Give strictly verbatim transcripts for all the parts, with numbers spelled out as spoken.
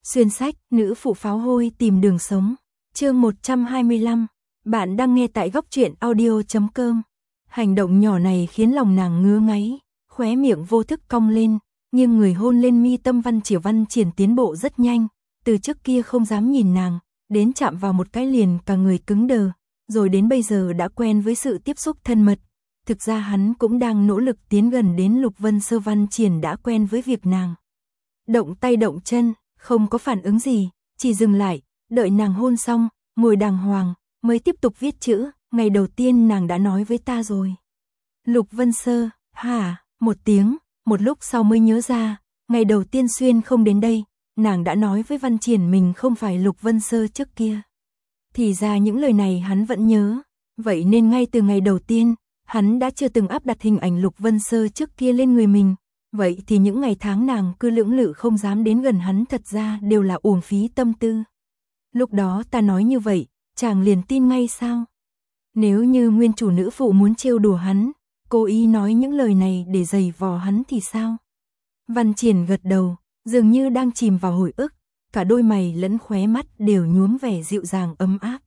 Xuyên sách, nữ phụ pháo hôi tìm đường sống. Chương một trăm hai mươi lăm. Bạn đang nghe tại góc truyện audio chấm com. Hành động nhỏ này khiến lòng nàng ngứa ngáy, khóe miệng vô thức cong lên, nhưng người hôn lên mi tâm Văn Triều Văn Triển tiến bộ rất nhanh, từ trước kia không dám nhìn nàng, đến chạm vào một cái liền cả người cứng đờ, rồi đến bây giờ đã quen với sự tiếp xúc thân mật. Thực ra hắn cũng đang nỗ lực tiến gần đến Lục Vân Sơ. Văn Triển đã quen với việc nàng động tay động chân, không có phản ứng gì, chỉ dừng lại, đợi nàng hôn xong, ngồi đàng hoàng, mới tiếp tục viết chữ. Ngày đầu tiên nàng đã nói với ta rồi. Lục Vân Sơ, hả, một tiếng, một lúc sau mới nhớ ra, ngày đầu tiên Xuyên không đến đây, nàng đã nói với Văn Triển mình không phải Lục Vân Sơ trước kia. Thì ra những lời này hắn vẫn nhớ, vậy nên ngay từ ngày đầu tiên, hắn đã chưa từng áp đặt hình ảnh Lục Vân Sơ trước kia lên người mình. Vậy thì những ngày tháng nàng cứ lưỡng lự không dám đến gần hắn thật ra đều là uổng phí tâm tư. Lúc đó ta nói như vậy, chàng liền tin ngay sao? Nếu như nguyên chủ nữ phụ muốn trêu đùa hắn, cố ý nói những lời này để giày vò hắn thì sao? Văn Triển gật đầu, dường như đang chìm vào hồi ức, cả đôi mày lẫn khóe mắt đều nhuốm vẻ dịu dàng ấm áp.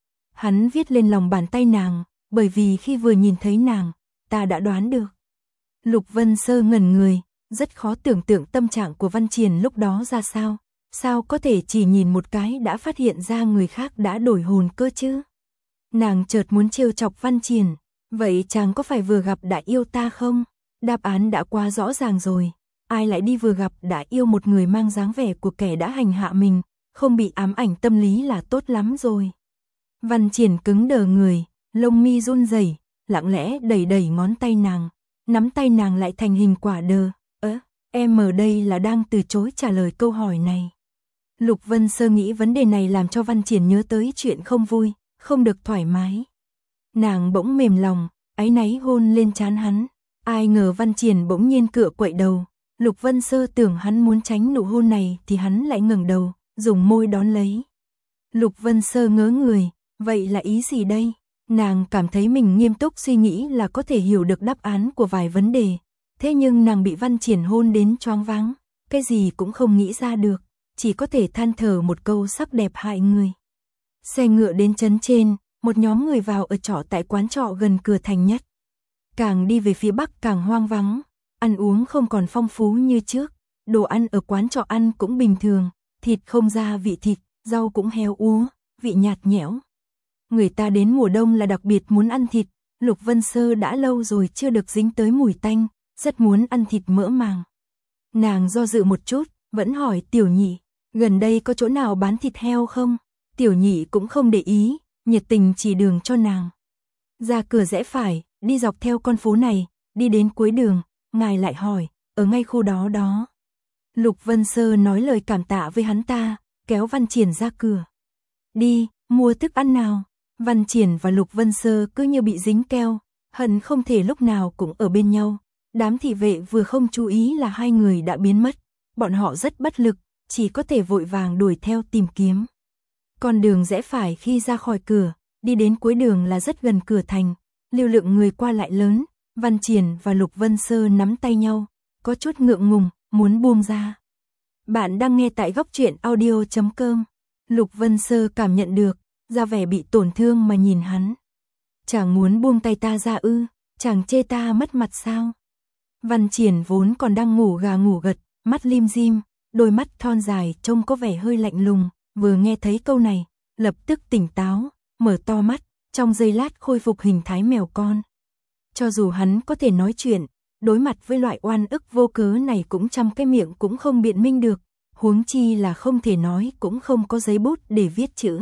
Hắn viết lên lòng bàn tay nàng, bởi vì khi vừa nhìn thấy nàng, ta đã đoán được. Lục Vân Sơ ngẩn người, rất khó tưởng tượng tâm trạng của Văn Triển lúc đó ra sao, sao có thể chỉ nhìn một cái đã phát hiện ra người khác đã đổi hồn cơ chứ? Nàng chợt muốn trêu chọc Văn Triển, vậy chàng có phải vừa gặp đã yêu ta không? Đáp án đã quá rõ ràng rồi, ai lại đi vừa gặp đã yêu một người mang dáng vẻ của kẻ đã hành hạ mình, không bị ám ảnh tâm lý là tốt lắm rồi. Văn Triển cứng đờ người, lông mi run rẩy, lặng lẽ đẩy đẩy ngón tay nàng, nắm tay nàng lại thành hình quả đờ. Ơ, em ở đây là đang từ chối trả lời câu hỏi này. Lục Vân Sơ nghĩ vấn đề này làm cho Văn Triển nhớ tới chuyện không vui, không được thoải mái. Nàng bỗng mềm lòng, áy náy hôn lên trán hắn. Ai ngờ Văn Triển bỗng nhiên cựa quậy đầu. Lục Vân Sơ tưởng hắn muốn tránh nụ hôn này thì hắn lại ngẩng đầu, dùng môi đón lấy. Lục Vân Sơ ngớ người, vậy là ý gì đây? Nàng cảm thấy mình nghiêm túc suy nghĩ là có thể hiểu được đáp án của vài vấn đề. Thế nhưng nàng bị Văn Triển hôn đến choáng váng, cái gì cũng không nghĩ ra được, chỉ có thể than thở một câu sắc đẹp hại người. Xe ngựa đến trấn trên, một nhóm người vào ở trọ tại quán trọ gần cửa thành nhất. Càng đi về phía bắc càng hoang vắng, ăn uống không còn phong phú như trước, đồ ăn ở quán trọ ăn cũng bình thường, thịt không ra vị thịt, rau cũng héo úa, vị nhạt nhẽo. Người ta đến mùa đông là đặc biệt muốn ăn thịt, Lục Vân Sơ đã lâu rồi chưa được dính tới mùi tanh, rất muốn ăn thịt mỡ màng. Nàng do dự một chút, vẫn hỏi Tiểu Nhị, gần đây có chỗ nào bán thịt heo không? Tiểu Nhị cũng không để ý, nhiệt tình chỉ đường cho nàng. Ra cửa rẽ phải, đi dọc theo con phố này, đi đến cuối đường, ngài lại hỏi, ở ngay khu đó đó. Lục Vân Sơ nói lời cảm tạ với hắn ta, kéo Văn Triển ra cửa. Đi, mua thức ăn nào. Văn Triển và Lục Vân Sơ cứ như bị dính keo, hận không thể lúc nào cũng ở bên nhau. Đám thị vệ vừa không chú ý là hai người đã biến mất, bọn họ rất bất lực, chỉ có thể vội vàng đuổi theo tìm kiếm. Con đường rẽ phải khi ra khỏi cửa, đi đến cuối đường là rất gần cửa thành, lưu lượng người qua lại lớn, Văn Triển và Lục Vân Sơ nắm tay nhau, có chút ngượng ngùng, muốn buông ra. Bạn đang nghe tại góc truyện audio chấm com. Lục Vân Sơ cảm nhận được, ra vẻ bị tổn thương mà nhìn hắn. Chàng muốn buông tay ta ra ư, chàng chê ta mất mặt sao? Văn Triển vốn còn đang ngủ gà ngủ gật, mắt lim dim, đôi mắt thon dài trông có vẻ hơi lạnh lùng, vừa nghe thấy câu này, lập tức tỉnh táo, mở to mắt, trong giây lát khôi phục hình thái mèo con. Cho dù hắn có thể nói chuyện, đối mặt với loại oan ức vô cớ này cũng trăm cái miệng cũng không biện minh được, huống chi là không thể nói cũng không có giấy bút để viết chữ.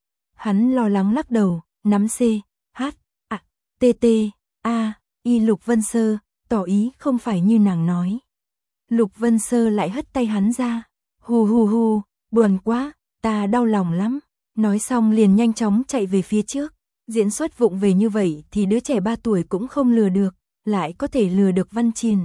Hắn lo lắng lắc đầu, nắm C, H, A, T T, A, Y Lục Vân Sơ, tỏ ý không phải như nàng nói. Lục Vân Sơ lại hất tay hắn ra, hù hù hù, buồn quá, ta đau lòng lắm. Nói xong liền nhanh chóng chạy về phía trước. Diễn xuất vụng về như vậy thì đứa trẻ ba tuổi cũng không lừa được, lại có thể lừa được Văn Triển.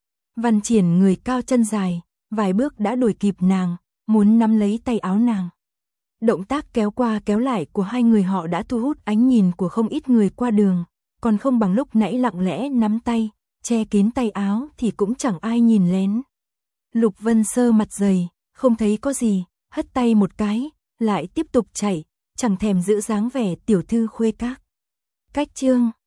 Văn Triển người cao chân dài, vài bước đã đuổi kịp nàng, muốn nắm lấy tay áo nàng. Động tác kéo qua kéo lại của hai người họ đã thu hút ánh nhìn của không ít người qua đường, còn không bằng lúc nãy lặng lẽ nắm tay, che kín tay áo thì cũng chẳng ai nhìn lén. Lục Vân Sơ mặt dày, không thấy có gì, hất tay một cái, lại tiếp tục chạy, chẳng thèm giữ dáng vẻ tiểu thư khuê các. Cách chương